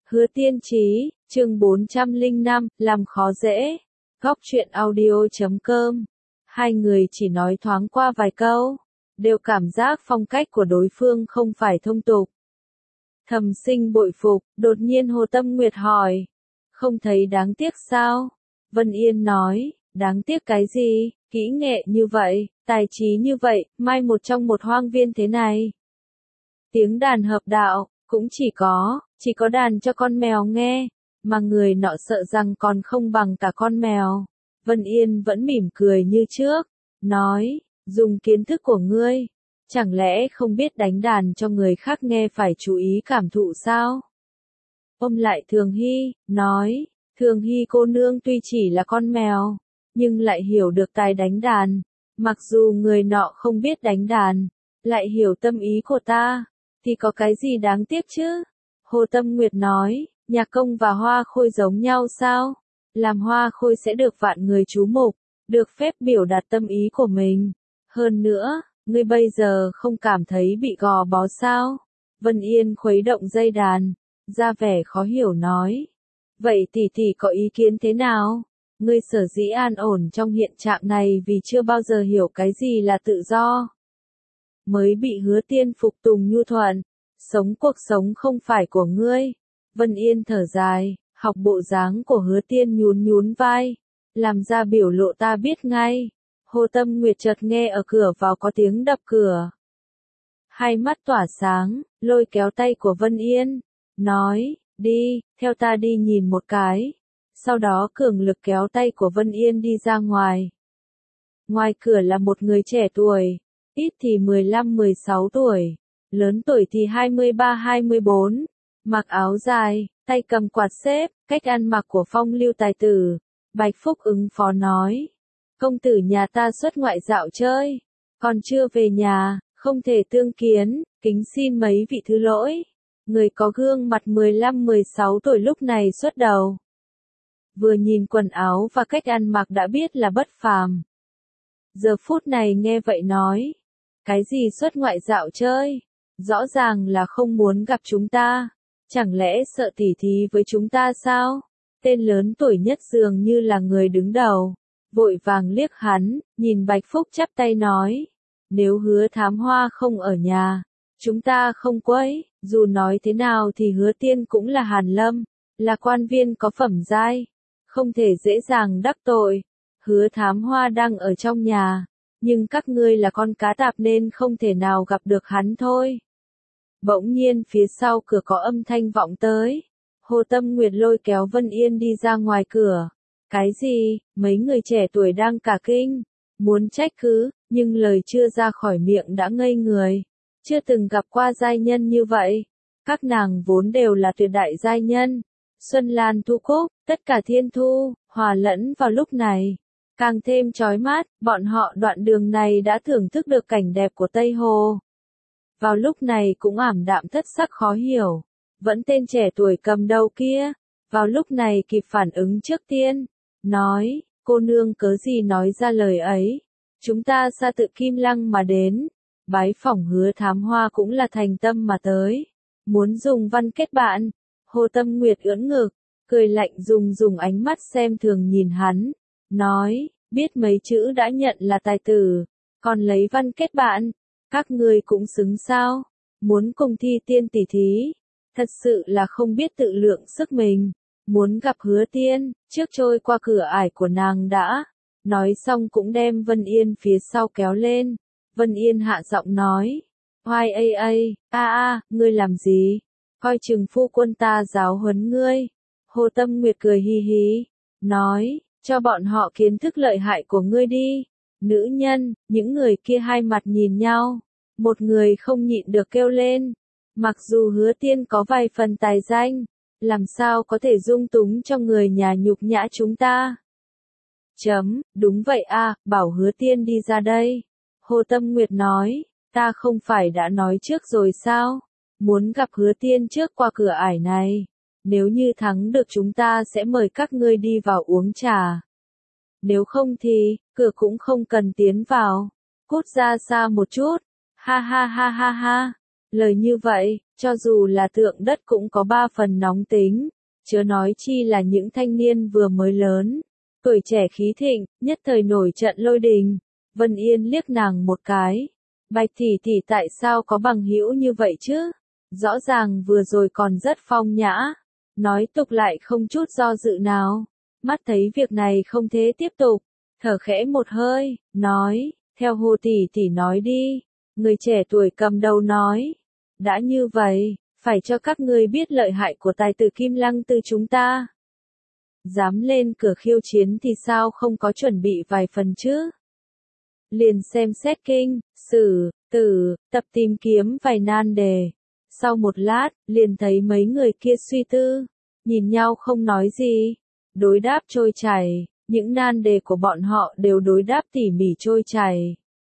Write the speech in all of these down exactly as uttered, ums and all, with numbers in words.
Hứa Tiên Chí, chương bốn trăm lẻ năm, làm khó dễ. Góc truyện audio chấm com. Hai người chỉ nói thoáng qua vài câu, đều cảm giác phong cách của đối phương không phải thông tục. Thầm sinh bội phục, đột nhiên Hồ Tâm Nguyệt hỏi. Không thấy đáng tiếc sao? Vân Yên nói, đáng tiếc cái gì, kỹ nghệ như vậy, tài trí như vậy, mai một trong một hoang viên thế này. Tiếng đàn hợp đạo, cũng chỉ có, chỉ có đàn cho con mèo nghe, mà người nọ sợ rằng còn không bằng cả con mèo. Vân Yên vẫn mỉm cười như trước, nói, dùng kiến thức của ngươi, chẳng lẽ không biết đánh đàn cho người khác nghe phải chú ý cảm thụ sao? Ôm lại Thường Hy, nói, Thường Hy cô nương tuy chỉ là con mèo, nhưng lại hiểu được tài đánh đàn, mặc dù người nọ không biết đánh đàn, lại hiểu tâm ý của ta, thì có cái gì đáng tiếc chứ? Hồ Tâm Nguyệt nói, nhạc công và hoa khôi giống nhau sao? Làm hoa khôi sẽ được vạn người chú mục, được phép biểu đạt tâm ý của mình. Hơn nữa, ngươi bây giờ không cảm thấy bị gò bó sao? Vân Yên khuấy động dây đàn, ra vẻ khó hiểu nói. Vậy tỷ tỷ có ý kiến thế nào? Ngươi sở dĩ an ổn trong hiện trạng này vì chưa bao giờ hiểu cái gì là tự do. Mới bị Hứa Tiên phục tùng nhu thuận, sống cuộc sống không phải của ngươi. Vân Yên thở dài, học bộ dáng của Hứa Tiên nhún nhún vai, làm ra biểu lộ ta biết ngay. Hồ Tâm Nguyệt chợt nghe ở cửa vào có tiếng đập cửa. Hai mắt tỏa sáng, lôi kéo tay của Vân Yên, nói, đi, theo ta đi nhìn một cái. Sau đó cường lực kéo tay của Vân Yên đi ra ngoài. Ngoài cửa là một người trẻ tuổi, ít thì mười lăm mười sáu tuổi, lớn tuổi thì hai mươi ba hai mươi bốn, mặc áo dài, tay cầm quạt xếp, cách ăn mặc của phong lưu tài tử. Bạch Phúc ứng phó nói, công tử nhà ta xuất ngoại dạo chơi, còn chưa về nhà, không thể tương kiến, kính xin mấy vị thứ lỗi. Người có gương mặt mười lăm mười sáu tuổi lúc này xuất đầu. Vừa nhìn quần áo và cách ăn mặc đã biết là bất phàm. Giờ phút này nghe vậy nói, cái gì xuất ngoại dạo chơi, rõ ràng là không muốn gặp chúng ta, chẳng lẽ sợ tỉ thí với chúng ta sao? Tên lớn tuổi nhất dường như là người đứng đầu, vội vàng liếc hắn, nhìn Bạch Phúc chắp tay nói, nếu Hứa Thám Hoa không ở nhà, chúng ta không quấy, dù nói thế nào thì Hứa Tiên cũng là Hàn Lâm, là quan viên có phẩm giai, không thể dễ dàng đắc tội. Hứa Thám Hoa đang ở trong nhà, nhưng các ngươi là con cá tạp nên không thể nào gặp được hắn thôi. Bỗng nhiên phía sau cửa có âm thanh vọng tới. Hồ Tâm Nguyệt lôi kéo Vân Yên đi ra ngoài cửa. Cái gì? Mấy người trẻ tuổi đang cả kinh, muốn trách cứ, nhưng lời chưa ra khỏi miệng đã ngây người. Chưa từng gặp qua giai nhân như vậy. Các nàng vốn đều là tuyệt đại giai nhân. Xuân Lan Thu Cúc, tất cả thiên thu, hòa lẫn vào lúc này. Càng thêm chói mắt, bọn họ đoạn đường này đã thưởng thức được cảnh đẹp của Tây Hồ. Vào lúc này cũng ảm đạm thất sắc khó hiểu. Vẫn tên trẻ tuổi cầm đầu kia, vào lúc này kịp phản ứng trước tiên, nói, cô nương cớ gì nói ra lời ấy, chúng ta xa tự Kim Lăng mà đến, bái phỏng Hứa Thám Hoa cũng là thành tâm mà tới, muốn dùng văn kết bạn. Hồ Tâm Nguyệt ưỡn ngực, cười lạnh dùng dùng ánh mắt xem thường nhìn hắn, nói, biết mấy chữ đã nhận là tài tử, còn lấy văn kết bạn, các ngươi cũng xứng sao, muốn cùng thi tiên tỷ thí. Thật sự là không biết tự lượng sức mình, muốn gặp Hứa Tiên, trước trôi qua cửa ải của nàng đã. Nói xong cũng đem Vân Yên phía sau kéo lên. Vân Yên hạ giọng nói, hoài a a, a a, ngươi làm gì? Coi chừng phu quân ta giáo huấn ngươi. Hồ Tâm Nguyệt cười hi hi, nói, cho bọn họ kiến thức lợi hại của ngươi đi. Nữ nhân, những người kia hai mặt nhìn nhau, một người không nhịn được kêu lên. Mặc dù Hứa Tiên có vài phần tài danh, làm sao có thể dung túng cho người nhà nhục nhã chúng ta? Chấm, đúng vậy a, bảo Hứa Tiên đi ra đây. Hồ Tâm Nguyệt nói, ta không phải đã nói trước rồi sao? Muốn gặp Hứa Tiên trước qua cửa ải này. Nếu như thắng được chúng ta sẽ mời các ngươi đi vào uống trà. Nếu không thì, cửa cũng không cần tiến vào. Cút ra xa một chút. Ha ha ha ha ha. Lời như vậy, cho dù là tượng đất cũng có ba phần nóng tính, chớ nói chi là những thanh niên vừa mới lớn. Tuổi trẻ khí thịnh, nhất thời nổi trận lôi đình. Vân Yên liếc nàng một cái. Bạch tỷ tỷ tại sao có bằng hữu như vậy chứ? Rõ ràng vừa rồi còn rất phong nhã. Nói tục lại không chút do dự nào. Mắt thấy việc này không thể tiếp tục. Thở khẽ một hơi, nói, theo Hồ tỷ tỷ nói đi. Người trẻ tuổi cầm đầu nói. Đã như vậy, phải cho các ngươi biết lợi hại của tài tử Kim Lăng Tư chúng ta. Dám lên cửa khiêu chiến thì sao không có chuẩn bị vài phần chứ? Liền xem xét kinh, sử, tử, tập tìm kiếm vài nan đề. Sau một lát, liền thấy mấy người kia suy tư, nhìn nhau không nói gì, đối đáp trôi chảy, những nan đề của bọn họ đều đối đáp tỉ mỉ trôi chảy.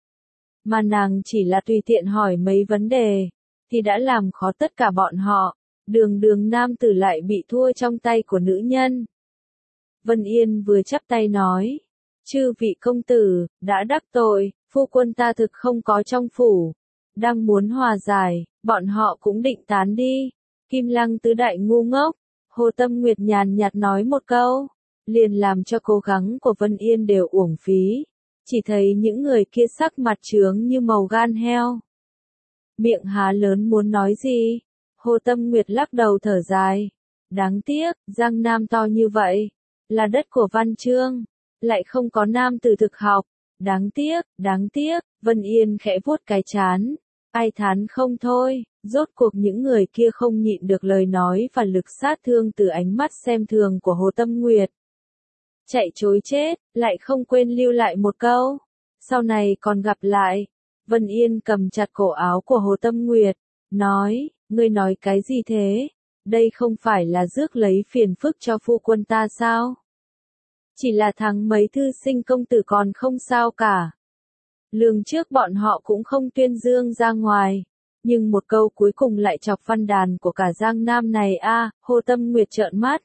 Mà nàng chỉ là tùy tiện hỏi mấy vấn đề, thì đã làm khó tất cả bọn họ, đường đường nam tử lại bị thua trong tay của nữ nhân. Vân Yên vừa chắp tay nói, chư vị công tử, đã đắc tội, phu quân ta thực không có trong phủ, đang muốn hòa giải, bọn họ cũng định tán đi. Kim Lăng tứ đại ngu ngốc, Hồ Tâm Nguyệt nhàn nhạt nói một câu, liền làm cho cố gắng của Vân Yên đều uổng phí, chỉ thấy những người kia sắc mặt trướng như màu gan heo. Miệng há lớn muốn nói gì, Hồ Tâm Nguyệt lắc đầu thở dài, đáng tiếc, Giang Nam to như vậy, là đất của văn chương, lại không có nam tử thực học, đáng tiếc, đáng tiếc, Vân Yên khẽ vuốt cái chán, ai thán không thôi, rốt cuộc những người kia không nhịn được lời nói và lực sát thương từ ánh mắt xem thường của Hồ Tâm Nguyệt. Chạy chối chết, lại không quên lưu lại một câu, sau này còn gặp lại. Vân Yên cầm chặt cổ áo của Hồ Tâm Nguyệt, nói, ngươi nói cái gì thế? Đây không phải là rước lấy phiền phức cho phu quân ta sao? Chỉ là thắng mấy thư sinh công tử còn không sao cả. Lường trước bọn họ cũng không tuyên dương ra ngoài, nhưng một câu cuối cùng lại chọc văn đàn của cả Giang Nam này a. À, Hồ Tâm Nguyệt trợn mắt.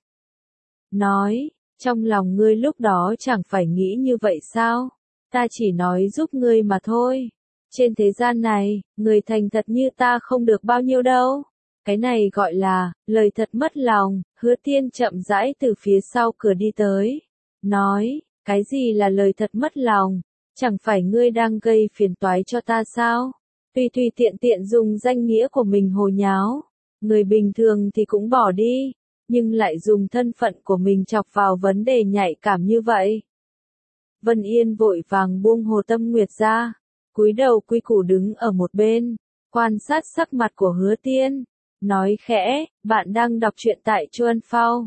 Nói, trong lòng ngươi lúc đó chẳng phải nghĩ như vậy sao? Ta chỉ nói giúp ngươi mà thôi. Trên thế gian này, người thành thật như ta không được bao nhiêu đâu. Cái này gọi là, lời thật mất lòng. Hứa Tiên chậm rãi từ phía sau cửa đi tới. Nói, cái gì là lời thật mất lòng? Chẳng phải ngươi đang gây phiền toái cho ta sao? Tùy tùy tiện tiện dùng danh nghĩa của mình hồ nháo. Người bình thường thì cũng bỏ đi, nhưng lại dùng thân phận của mình chọc vào vấn đề nhạy cảm như vậy. Vân Yên vội vàng buông Hồ Tâm Nguyệt ra, cúi đầu quy củ đứng ở một bên, quan sát sắc mặt của Hứa Tiên, nói khẽ, bạn đang đọc truyện tại Chuan Phao.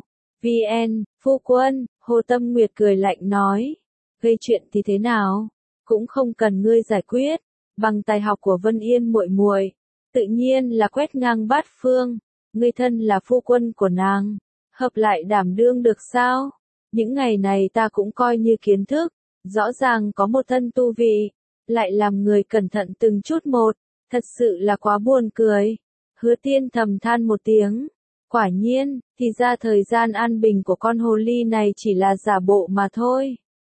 vn, phu quân, Hồ Tâm Nguyệt cười lạnh nói, gây chuyện thì thế nào, cũng không cần ngươi giải quyết, bằng tài học của Vân Yên muội muội, tự nhiên là quét ngang bát phương, ngươi thân là phu quân của nàng, hợp lại đảm đương được sao? Những ngày này ta cũng coi như kiến thức, rõ ràng có một thân tu vị, lại làm người cẩn thận từng chút một, thật sự là quá buồn cười. Hứa Tiên thầm than một tiếng, quả nhiên, thì ra thời gian an bình của con hồ ly này chỉ là giả bộ mà thôi.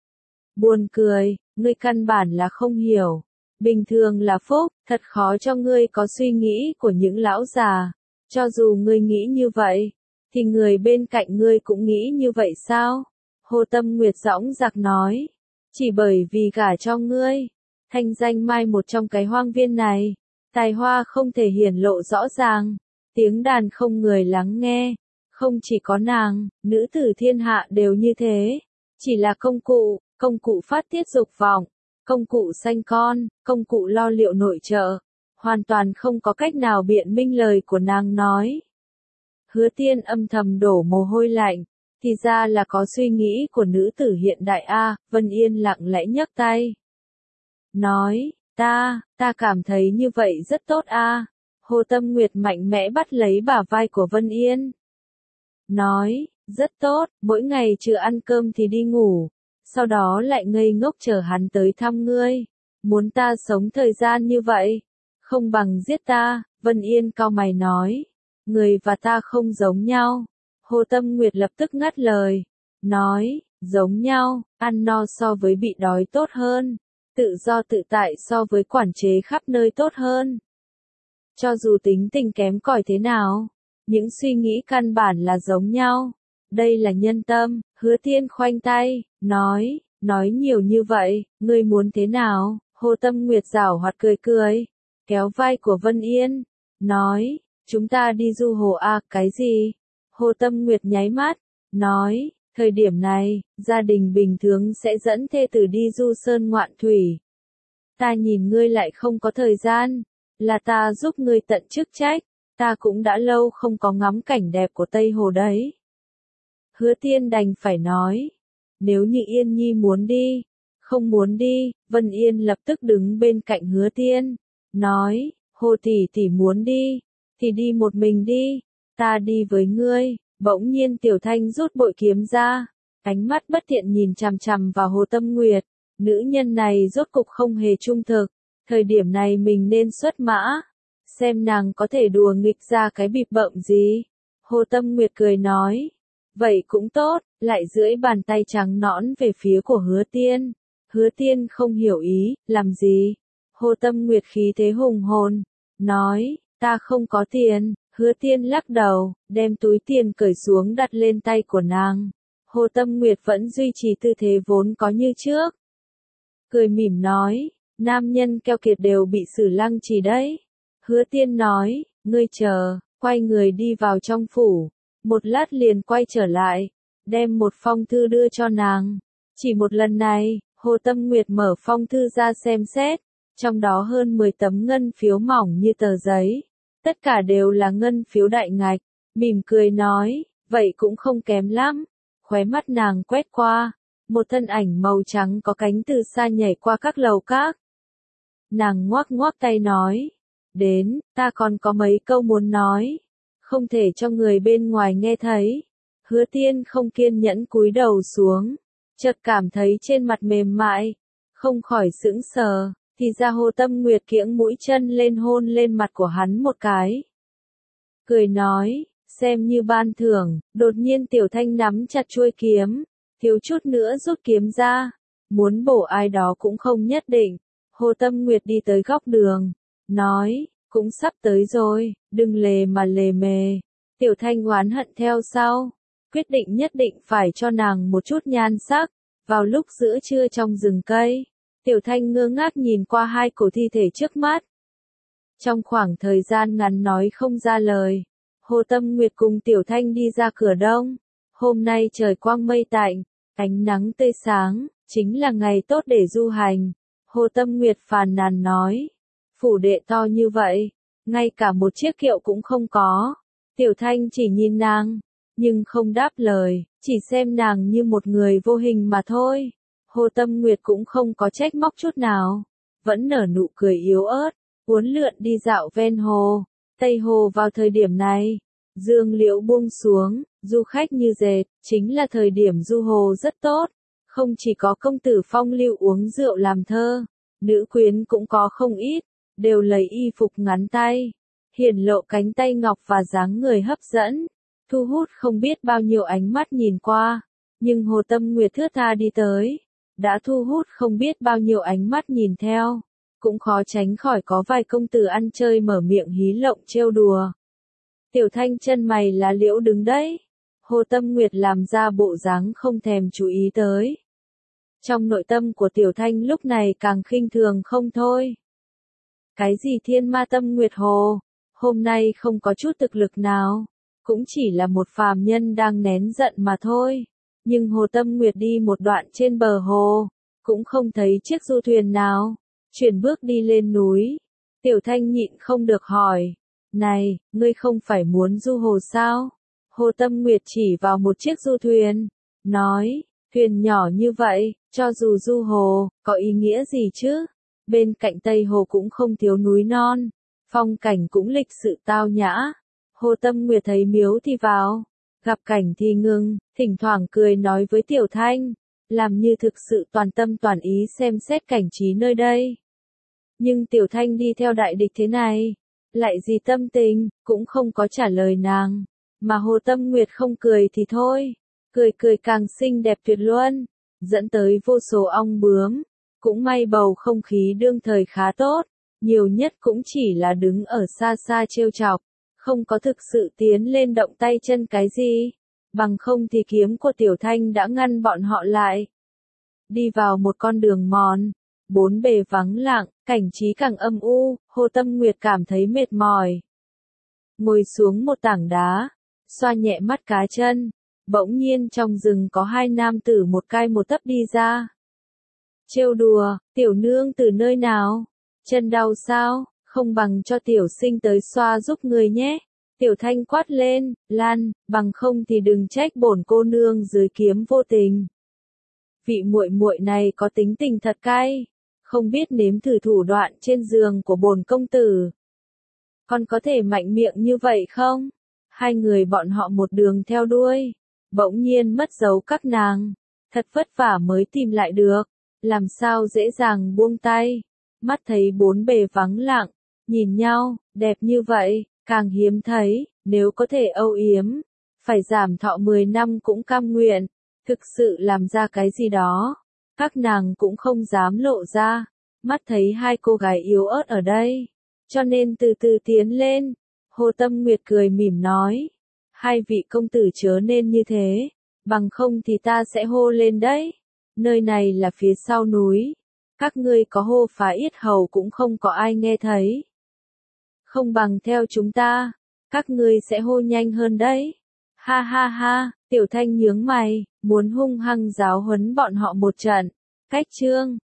Buồn cười, ngươi căn bản là không hiểu, bình thường là phúc, thật khó cho ngươi có suy nghĩ của những lão già, cho dù ngươi nghĩ như vậy, thì người bên cạnh ngươi cũng nghĩ như vậy sao? Hồ Tâm Nguyệt dõng dạc nói, chỉ bởi vì gả cho ngươi, thanh danh mai một trong cái hoang viên này, tài hoa không thể hiển lộ rõ ràng, tiếng đàn không người lắng nghe, không chỉ có nàng, nữ tử thiên hạ đều như thế, chỉ là công cụ, công cụ phát tiết dục vọng, công cụ sanh con, công cụ lo liệu nội trợ, hoàn toàn không có cách nào biện minh lời của nàng nói. Hứa Tiên âm thầm đổ mồ hôi lạnh, thì ra là có suy nghĩ của nữ tử hiện đại a. Vân Yên lặng lẽ nhấc tay, nói, ta, ta cảm thấy như vậy rất tốt a. Hồ Tâm Nguyệt mạnh mẽ bắt lấy bả vai của Vân Yên, nói, rất tốt, mỗi ngày trừ ăn cơm thì đi ngủ, sau đó lại ngây ngốc chờ hắn tới thăm ngươi, muốn ta sống thời gian như vậy, không bằng giết ta. Vân Yên cau mày nói, người và ta không giống nhau. Hồ Tâm Nguyệt lập tức ngắt lời, nói, giống nhau, ăn no so với bị đói tốt hơn, tự do tự tại so với quản chế khắp nơi tốt hơn. Cho dù tính tình kém cỏi thế nào, những suy nghĩ căn bản là giống nhau. Đây là nhân tâm, Hứa Thiên khoanh tay, nói, nói nhiều như vậy, ngươi muốn thế nào? Hồ Tâm Nguyệt giảo hoạt cười cười, kéo vai của Vân Yên, nói, chúng ta đi du hồ à, cái gì? Hồ Tâm Nguyệt nháy mắt, nói, thời điểm này, gia đình bình thường sẽ dẫn thê tử đi du sơn ngoạn thủy. Ta nhìn ngươi lại không có thời gian, là ta giúp ngươi tận chức trách, ta cũng đã lâu không có ngắm cảnh đẹp của Tây Hồ đấy. Hứa Thiên đành phải nói, nếu như Yên Nhi muốn đi, không muốn đi, Vân Yên lập tức đứng bên cạnh Hứa Thiên, nói, Hồ tỷ tỷ muốn đi, thì đi một mình đi, ta đi với ngươi. Bỗng nhiên Tiểu Thanh rút bội kiếm ra, ánh mắt bất thiện nhìn chằm chằm vào Hồ Tâm Nguyệt, nữ nhân này rốt cục không hề trung thực, thời điểm này mình nên xuất mã, xem nàng có thể đùa nghịch ra cái bịp bợm gì. Hồ Tâm Nguyệt cười nói, vậy cũng tốt, lại duỗi bàn tay trắng nõn về phía của Hứa Thiên. Hứa Thiên không hiểu ý, làm gì? Hồ Tâm Nguyệt khí thế hùng hồn, nói, ta không có tiền. Hứa Thiên lắc đầu, đem túi tiền cởi xuống đặt lên tay của nàng. Hồ Tâm Nguyệt vẫn duy trì tư thế vốn có như trước. Cười mỉm nói, nam nhân keo kiệt đều bị xử lăng trì đấy. Hứa Thiên nói, ngươi chờ, quay người đi vào trong phủ. Một lát liền quay trở lại, đem một phong thư đưa cho nàng. Chỉ một lần này, Hồ Tâm Nguyệt mở phong thư ra xem xét, trong đó hơn mười tấm ngân phiếu mỏng như tờ giấy. Tất cả đều là ngân phiếu đại ngạch, mỉm cười nói, vậy cũng không kém lắm. Khóe mắt nàng quét qua, một thân ảnh màu trắng có cánh từ xa nhảy qua các lầu các. Nàng ngoác ngoác tay nói, đến, ta còn có mấy câu muốn nói, không thể cho người bên ngoài nghe thấy. Hứa Thiên không kiên nhẫn cúi đầu xuống, chợt cảm thấy trên mặt mềm mại, không khỏi sững sờ. Thì ra Hồ Tâm Nguyệt kiễng mũi chân lên hôn lên mặt của hắn một cái. Cười nói, xem như ban thưởng, đột nhiên Tiểu Thanh nắm chặt chuôi kiếm, thiếu chút nữa rút kiếm ra, muốn bổ ai đó cũng không nhất định. Hồ Tâm Nguyệt đi tới góc đường, nói, cũng sắp tới rồi, đừng lề mà lề mề. Tiểu Thanh oán hận theo sau, quyết định nhất định phải cho nàng một chút nhan sắc. Vào lúc giữa trưa trong rừng cây, Tiểu Thanh ngơ ngác nhìn qua hai cổ thi thể trước mắt. Trong khoảng thời gian ngắn nói không ra lời, Hồ Tâm Nguyệt cùng Tiểu Thanh đi ra cửa đông. Hôm nay trời quang mây tạnh, ánh nắng tươi sáng, chính là ngày tốt để du hành. Hồ Tâm Nguyệt phàn nàn nói, phủ đệ to như vậy, ngay cả một chiếc kiệu cũng không có. Tiểu Thanh chỉ nhìn nàng, nhưng không đáp lời, chỉ xem nàng như một người vô hình mà thôi. Hồ Tâm Nguyệt cũng không có trách móc chút nào, vẫn nở nụ cười yếu ớt, uốn lượn đi dạo ven hồ. Tây Hồ vào thời điểm này, dương liễu buông xuống, du khách như dệt, chính là thời điểm du hồ rất tốt. Không chỉ có công tử phong lưu uống rượu làm thơ, nữ quyến cũng có không ít, đều lấy y phục ngắn tay, hiển lộ cánh tay ngọc và dáng người hấp dẫn, thu hút không biết bao nhiêu ánh mắt nhìn qua. Nhưng Hồ Tâm Nguyệt thướt tha đi tới, đã thu hút không biết bao nhiêu ánh mắt nhìn theo, cũng khó tránh khỏi có vài công tử ăn chơi mở miệng hí lộng trêu đùa. Tiểu Thanh chân mày lá liễu đứng đấy, Hồ Tâm Nguyệt làm ra bộ dáng không thèm chú ý tới. Trong nội tâm của Tiểu Thanh lúc này càng khinh thường không thôi. Cái gì thiên ma tâm Nguyệt Hồ, hôm nay không có chút thực lực nào, cũng chỉ là một phàm nhân đang nén giận mà thôi. Nhưng Hồ Tâm Nguyệt đi một đoạn trên bờ hồ, cũng không thấy chiếc du thuyền nào, chuyển bước đi lên núi. Tiểu Thanh nhịn không được hỏi, này, ngươi không phải muốn du hồ sao? Hồ Tâm Nguyệt chỉ vào một chiếc du thuyền, nói, thuyền nhỏ như vậy, cho dù du hồ, có ý nghĩa gì chứ? Bên cạnh Tây Hồ cũng không thiếu núi non, phong cảnh cũng lịch sự tao nhã. Hồ Tâm Nguyệt thấy miếu thì vào, gặp cảnh thì ngừng, thỉnh thoảng cười nói với Tiểu Thanh, làm như thực sự toàn tâm toàn ý xem xét cảnh trí nơi đây. Nhưng Tiểu Thanh đi theo đại địch thế này, lại gì tâm tình, cũng không có trả lời nàng. Mà Hồ Tâm Nguyệt không cười thì thôi, cười cười càng xinh đẹp tuyệt luân, dẫn tới vô số ong bướm. Cũng may bầu không khí đương thời khá tốt, nhiều nhất cũng chỉ là đứng ở xa xa trêu chọc, không có thực sự tiến lên động tay chân cái gì, bằng không thì kiếm của Tiểu Thanh đã ngăn bọn họ lại. Đi vào một con đường mòn, bốn bề vắng lặng, cảnh trí càng âm u, Hồ Tâm Nguyệt cảm thấy mệt mỏi. Ngồi xuống một tảng đá, xoa nhẹ mắt cá chân, bỗng nhiên trong rừng có hai nam tử một cai một tấp đi ra. Trêu đùa, tiểu nương từ nơi nào? Chân đau sao? Không bằng cho tiểu sinh tới xoa giúp người nhé. Tiểu Thanh quát lên, Lan, bằng không thì đừng trách bổn cô nương dưới kiếm vô tình. Vị muội muội này có tính tình thật cay, không biết nếm thử thủ đoạn trên giường của bổn công tử. Con có thể mạnh miệng như vậy không? Hai người bọn họ một đường theo đuôi, bỗng nhiên mất dấu các nàng, thật vất vả mới tìm lại được, làm sao dễ dàng buông tay. Mắt thấy bốn bề vắng lặng, nhìn nhau, đẹp như vậy, càng hiếm thấy, nếu có thể âu yếm, phải giảm thọ mười năm cũng cam nguyện, thực sự làm ra cái gì đó, các nàng cũng không dám lộ ra, mắt thấy hai cô gái yếu ớt ở đây, cho nên từ từ tiến lên. Hồ Tâm Nguyệt cười mỉm nói, hai vị công tử chớ nên như thế, bằng không thì ta sẽ hô lên đấy, nơi này là phía sau núi, các ngươi có hô phá yết hầu cũng không có ai nghe thấy. Không bằng theo chúng ta, các ngươi sẽ hô nhanh hơn đấy. Ha ha ha, Tiểu Thanh nhướng mày, muốn hung hăng giáo huấn bọn họ một trận. Cách chương